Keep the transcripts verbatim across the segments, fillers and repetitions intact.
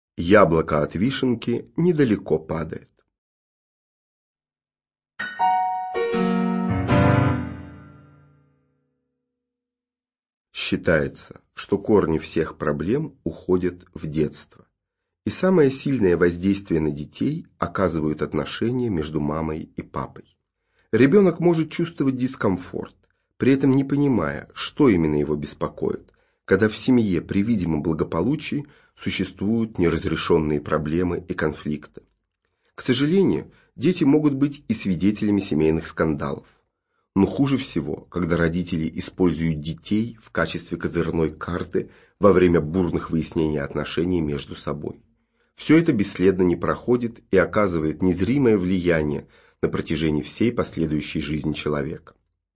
Яблоко от вишенки недалеко падает. Считается, что корни всех проблем уходят в детство. И самое сильное воздействие на детей оказывают отношения между мамой и папой. Ребенок может чувствовать дискомфорт, при этом не понимая, что именно его беспокоит, когда в семье при видимом благополучии существуют неразрешенные проблемы и конфликты. К сожалению, дети могут быть и свидетелями семейных скандалов. Но хуже всего, когда родители используют детей в качестве козырной карты во время бурных выяснений отношений между собой. Все это бесследно не проходит и оказывает незримое влияние на протяжении всей последующей жизни человека.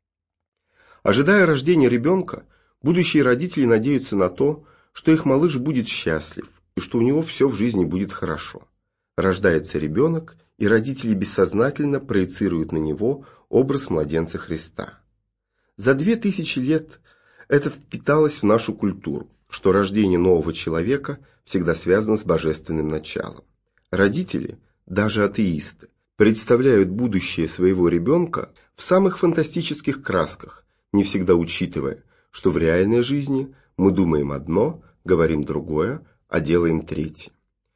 Ожидая рождения ребенка, будущие родители надеются на то, что их малыш будет счастлив и что у него все в жизни будет хорошо. Рождается ребенок, и родители бессознательно проецируют на него образ младенца Христа. За две тысячи лет это впиталось в нашу культуру, что рождение нового человека всегда связано с божественным началом. Родители, даже атеисты, представляют будущее своего ребенка в самых фантастических красках, не всегда учитывая, что в реальной жизни мы думаем одно, говорим другое, а делаем третье.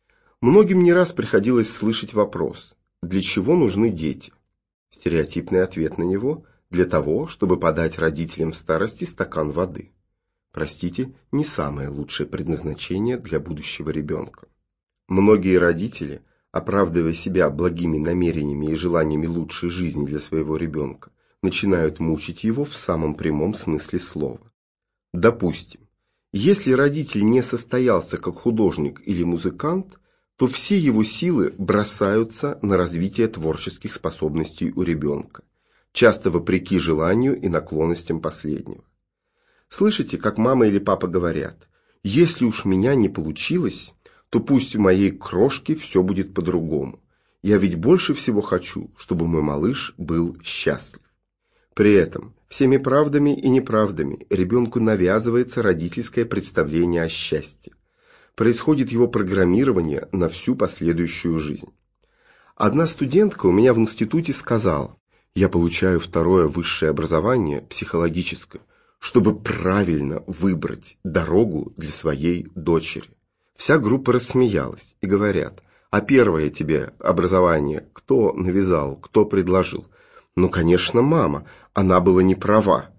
Многим не раз приходилось слышать вопрос: для чего нужны дети? Стереотипный ответ на него: для того, чтобы подать родителям в старости стакан воды. Простите, не самое лучшее предназначение для будущего ребенка. Многие родители, оправдывая себя благими намерениями и желаниями лучшей жизни для своего ребенка, начинают мучить его в самом прямом смысле слова. Допустим, если родитель не состоялся как художник или музыкант, то все его силы бросаются на развитие творческих способностей у ребенка, часто вопреки желанию и наклонностям последнего. Слышите, как мама или папа говорят: «Если уж меня не получилось, то пусть у моей крошки все будет по-другому. Я ведь больше всего хочу, чтобы мой малыш был счастлив». При этом всеми правдами и неправдами ребенку навязывается родительское представление о счастье. Происходит его программирование на всю последующую жизнь. Одна студентка у меня в институте сказала: «Я получаю второе высшее образование, психологическое, чтобы правильно выбрать дорогу для своей дочери». Вся группа рассмеялась и говорят: «А первое тебе образование кто навязал, кто предложил?» «Ну, конечно, мама, она была не права».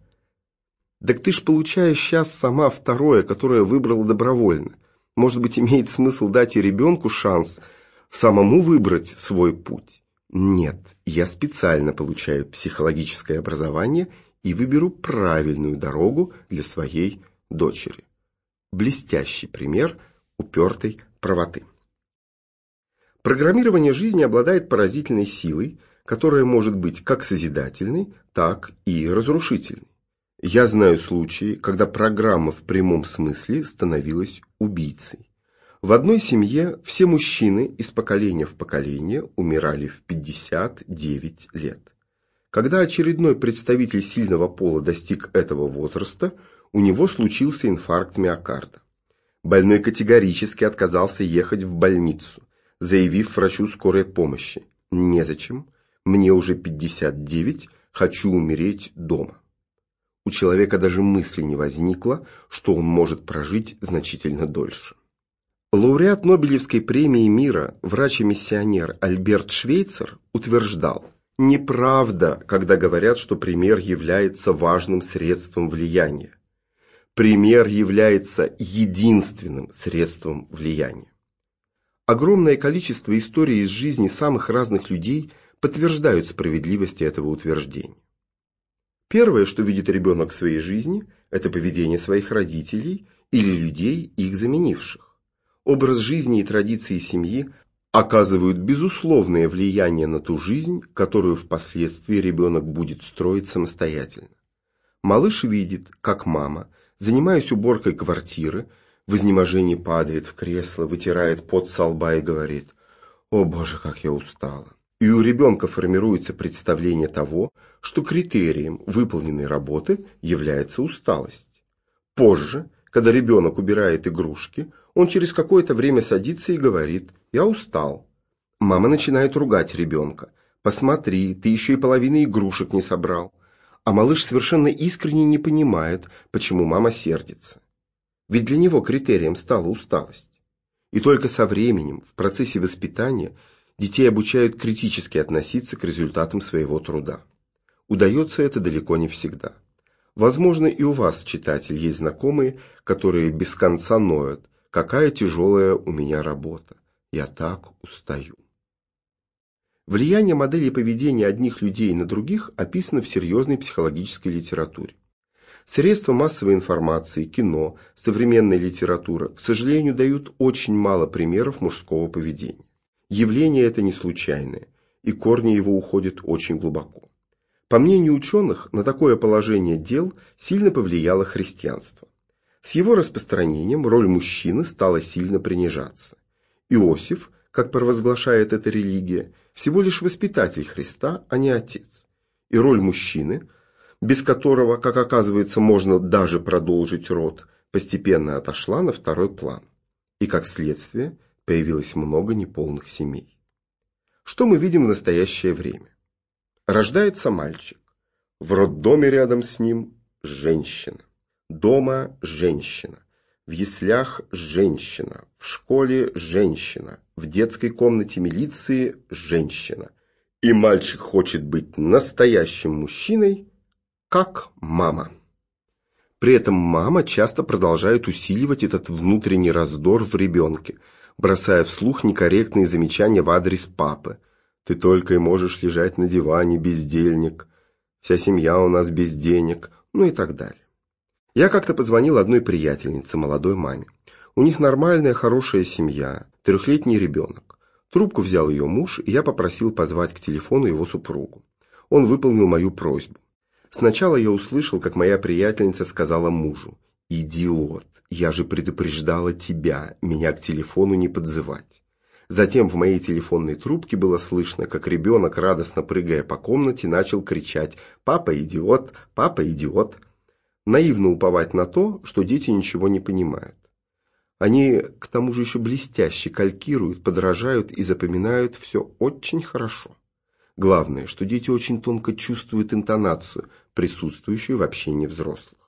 «Так ты ж получаешь сейчас сама второе, которое выбрала добровольно. Может быть, имеет смысл дать и ребенку шанс самому выбрать свой путь?» «Нет, я специально получаю психологическое образование и выберу правильную дорогу для своей дочери». Блестящий пример упертой правоты. Программирование жизни обладает поразительной силой, которая может быть как созидательной, так и разрушительной. Я знаю случаи, когда программа в прямом смысле становилась убийцей. В одной семье все мужчины из поколения в поколение умирали в пятьдесят девять лет. Когда очередной представитель сильного пола достиг этого возраста, у него случился инфаркт миокарда. Больной категорически отказался ехать в больницу, заявив врачу скорой помощи: «Незачем, мне уже пятьдесят девять, хочу умереть дома». У человека даже мысли не возникло, что он может прожить значительно дольше. Лауреат Нобелевской премии мира, врач и миссионер Альберт Швейцер утверждал: «Неправда, когда говорят, что пример является важным средством влияния. Пример является единственным средством влияния». Огромное количество историй из жизни самых разных людей подтверждают справедливость этого утверждения. Первое, что видит ребенок в своей жизни, это поведение своих родителей или людей, их заменивших. Образ жизни и традиции семьи оказывают безусловное влияние на ту жизнь, которую впоследствии ребенок будет строить самостоятельно. Малыш видит, как мама, занимаясь уборкой квартиры, в изнеможении падает в кресло, вытирает пот со лба и говорит: «О Боже, как я устала». И у ребенка формируется представление того, что критерием выполненной работы является усталость. Позже, когда ребенок убирает игрушки, Он через какое-то время садится и говорит: «Я устал». Мама начинает ругать ребенка: «Посмотри, ты еще и половины игрушек не собрал». А малыш совершенно искренне не понимает, почему мама сердится. Ведь для него критерием стала усталость. И только со временем, в процессе воспитания, детей обучают критически относиться к результатам своего труда. Удается это далеко не всегда. Возможно, и у вас, читатель, есть знакомые, которые без конца ноют: «Какая тяжелая у меня работа, я так устаю». Влияние моделей поведения одних людей на других описано в серьезной психологической литературе. Средства массовой информации, кино, современная литература, к сожалению, дают очень мало примеров мужского поведения. Явление это не случайное, и корни его уходят очень глубоко. По мнению ученых, на такое положение дел сильно повлияло христианство. С его распространением роль мужчины стала сильно принижаться. Иосиф, как провозглашает эта религия, всего лишь воспитатель Христа, а не отец. И роль мужчины, без которого, как оказывается, можно даже продолжить род, постепенно отошла на второй план. И как следствие появилось много неполных семей. Что мы видим в настоящее время? Рождается мальчик. В роддоме рядом с ним женщина. Дома женщина. В яслях женщина. В школе женщина. В детской комнате милиции женщина. И мальчик хочет быть настоящим мужчиной, как мама. При этом мама часто продолжает усиливать этот внутренний раздор в ребенке, бросая вслух некорректные замечания в адрес папы. «Ты только и можешь лежать на диване, бездельник», «Вся семья у нас без денег», ну и так далее. Я как-то позвонил одной приятельнице, молодой маме. У них нормальная, хорошая семья, трехлетний ребенок. Трубку взял ее муж, и я попросил позвать к телефону его супругу. Он выполнил мою просьбу. Сначала я услышал, как моя приятельница сказала мужу: «Идиот, я же предупреждала тебя, меня к телефону не подзывать». Затем в моей телефонной трубке было слышно, как ребенок, радостно прыгая по комнате, начал кричать: «Папа идиот! Папа идиот!». Наивно уповать на то, что дети ничего не понимают. Они, к тому же, еще блестяще калькируют, подражают и запоминают все очень хорошо. Главное, что дети очень тонко чувствуют интонацию, присутствующую в общении взрослых.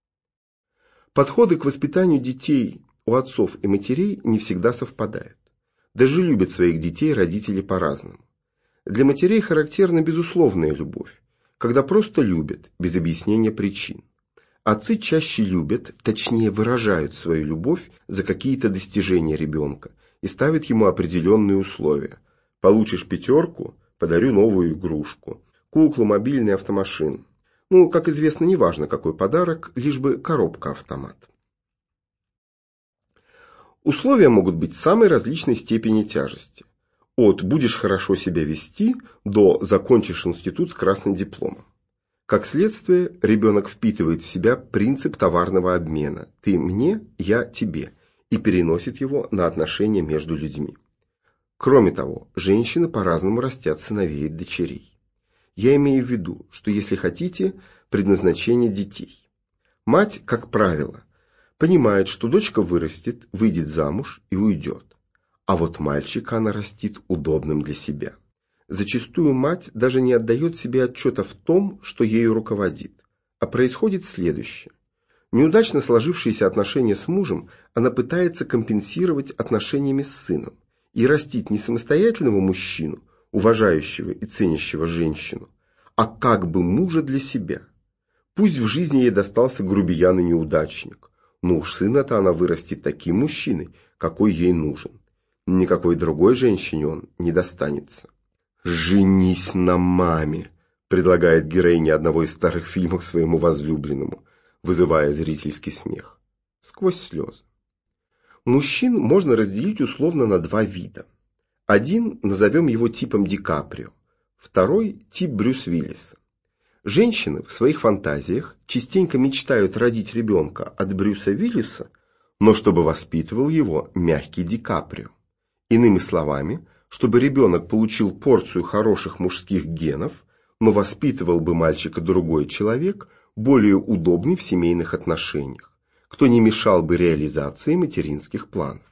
Подходы к воспитанию детей у отцов и матерей не всегда совпадают. Даже любят своих детей родители по-разному. Для матерей характерна безусловная любовь, когда просто любят, без объяснения причин. Отцы чаще любят, точнее выражают свою любовь за какие-то достижения ребенка и ставят ему определенные условия. Получишь пятерку – подарю новую игрушку, куклу, мобильный, автомашин. Ну, как известно, не важно какой подарок, лишь бы коробка-автомат. Условия могут быть самой различной степени тяжести. От «будешь хорошо себя вести» до «закончишь институт с красным дипломом». Как следствие, ребенок впитывает в себя принцип товарного обмена «ты мне, я тебе» и переносит его на отношения между людьми. Кроме того, женщины по-разному растят сыновей и дочерей. Я имею в виду, что, если хотите, предназначение детей. Мать, как правило, понимает, что дочка вырастет, выйдет замуж и уйдет. А вот мальчика она растит удобным для себя. Зачастую мать даже не отдает себе отчета в том, что ею руководит. А происходит следующее. Неудачно сложившиеся отношения с мужем она пытается компенсировать отношениями с сыном и растить не самостоятельного мужчину, уважающего и ценящего женщину, а как бы мужа для себя. Пусть в жизни ей достался грубиян и неудачник, но уж сына-то она вырастит таким мужчиной, какой ей нужен. Никакой другой женщине он не достанется. «Женись на маме», предлагает героиня одного из старых фильмов своему возлюбленному, вызывая зрительский смех. Сквозь слезы. Мужчин можно разделить условно на два вида. Один назовем его типом Ди Каприо, второй – тип Брюс Уиллиса. Женщины в своих фантазиях частенько мечтают родить ребенка от Брюса Уиллиса, но чтобы воспитывал его мягкий Ди Каприо. Иными словами, чтобы ребенок получил порцию хороших мужских генов, но воспитывал бы мальчика другой человек, более удобный в семейных отношениях. кто не мешал бы реализации материнских планов.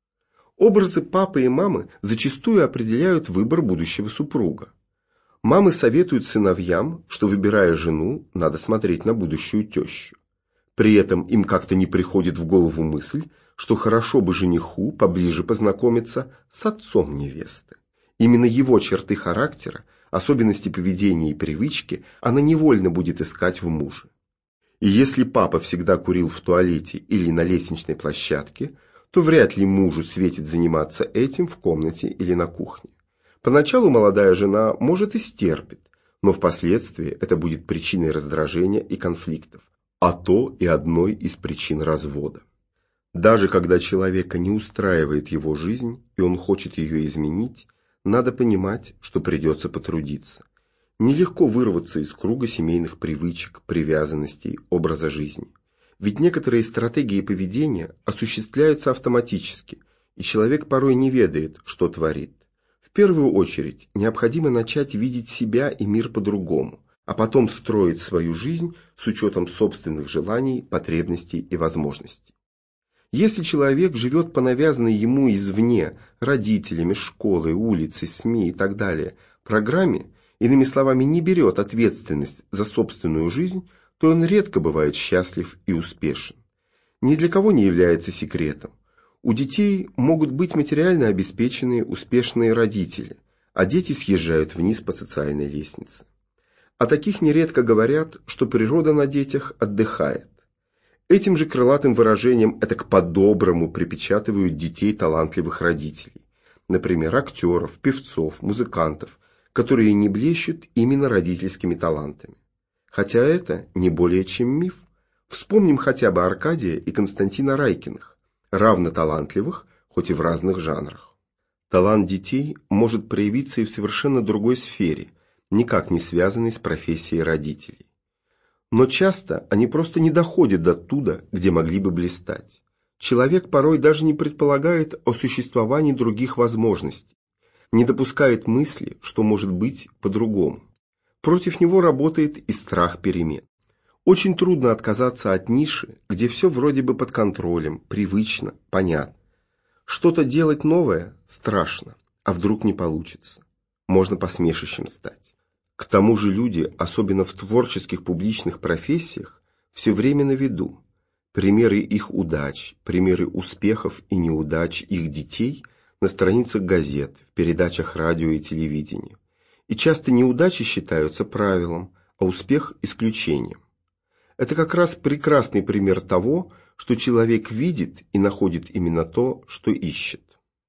Образы папы и мамы зачастую определяют выбор будущего супруга. Мамы советуют сыновьям, что, выбирая жену, надо смотреть на будущую тещу. При этом им как-то не приходит в голову мысль, что хорошо бы жениху поближе познакомиться с отцом невесты. Именно его черты характера, особенности поведения и привычки она невольно будет искать в муже. И если папа всегда курил в туалете или на лестничной площадке, то вряд ли мужу светит заниматься этим в комнате или на кухне. Поначалу молодая жена, может, и стерпит, но впоследствии это будет причиной раздражения и конфликтов, а то и одной из причин развода. Даже когда человека не устраивает его жизнь, и он хочет ее изменить, надо понимать, что придется потрудиться. Нелегко вырваться из круга семейных привычек, привязанностей, образа жизни. Ведь некоторые стратегии поведения осуществляются автоматически, и человек порой не ведает, что творит. В первую очередь необходимо начать видеть себя и мир по-другому, а потом строить свою жизнь с учетом собственных желаний, потребностей и возможностей. Если человек живет по навязанной ему извне, родителями, школой, улицей, СМИ и так далее, программе, иными словами, не берет ответственность за собственную жизнь, то он редко бывает счастлив и успешен. Ни для кого не является секретом. У детей могут быть материально обеспеченные, успешные родители, а дети съезжают вниз по социальной лестнице. О таких нередко говорят, что природа на детях отдыхает. Этим же крылатым выражением этак по-доброму припечатывают детей талантливых родителей. Например, актеров, певцов, музыкантов, которые не блещут именно родительскими талантами. Хотя это не более чем миф. Вспомним хотя бы Аркадия и Константина Райкиных, равно талантливых, хоть и в разных жанрах. Талант детей может проявиться и в совершенно другой сфере, никак не связанной с профессией родителей. Но часто они просто не доходят до туда, где могли бы блистать. Человек порой даже не предполагает о существовании других возможностей, не допускает мысли, что может быть по-другому. Против него работает и страх перемен. Очень трудно отказаться от ниши, где все вроде бы под контролем, привычно, понятно. Что-то делать новое страшно, а вдруг не получится. Можно посмешищем стать. К тому же люди, особенно в творческих публичных профессиях, все время на виду. Примеры их удач, примеры успехов и неудач их детей на страницах газет, в передачах радио и телевидения. И часто неудачи считаются правилом, а успех – исключением. Это как раз прекрасный пример того, что человек видит и находит именно то, что ищет.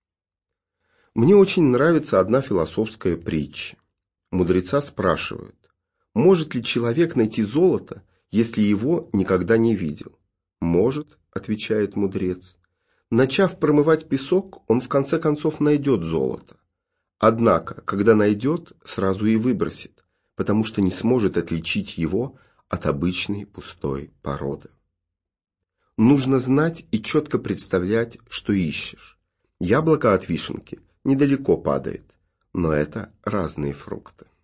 Мне очень нравится одна философская притча. Мудреца спрашивают, может ли человек найти золото, если его никогда не видел? Может, отвечает мудрец. Начав промывать песок, он в конце концов найдет золото. Однако, когда найдет, сразу и выбросит, потому что не сможет отличить его от обычной пустой породы. Нужно знать и четко представлять, что ищешь. Яблоко от вишенки недалеко падает, но это разные фрукты.